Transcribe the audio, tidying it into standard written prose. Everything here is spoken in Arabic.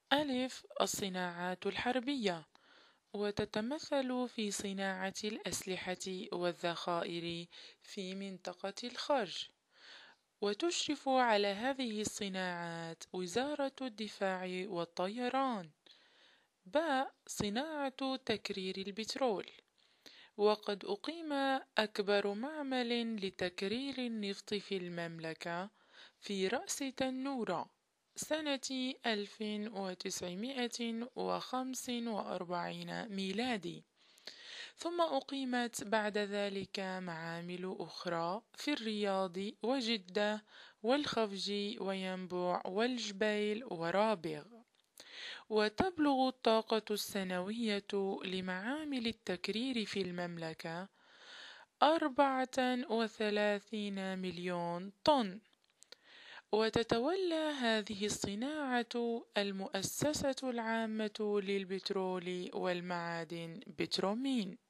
الصناعات الحربية، وتتمثل في صناعة الأسلحة والذخائر في منطقة الخرج، وتشرف على هذه الصناعات وزارة الدفاع والطيران. صناعة تكرير البترول، وقد أقيم أكبر معمل لتكرير النفط في المملكة في رأس تنورة سنة 1945 ميلادي. ثم أقيمت بعد ذلك معامل أخرى في الرياض وجدة والخفج وينبع والجبيل ورابغ. وتبلغ الطاقة السنوية لمعامل التكرير في المملكة 34 مليون طن. وتتولى هذه الصناعة المؤسسة العامة للبترول والمعادن بترومين.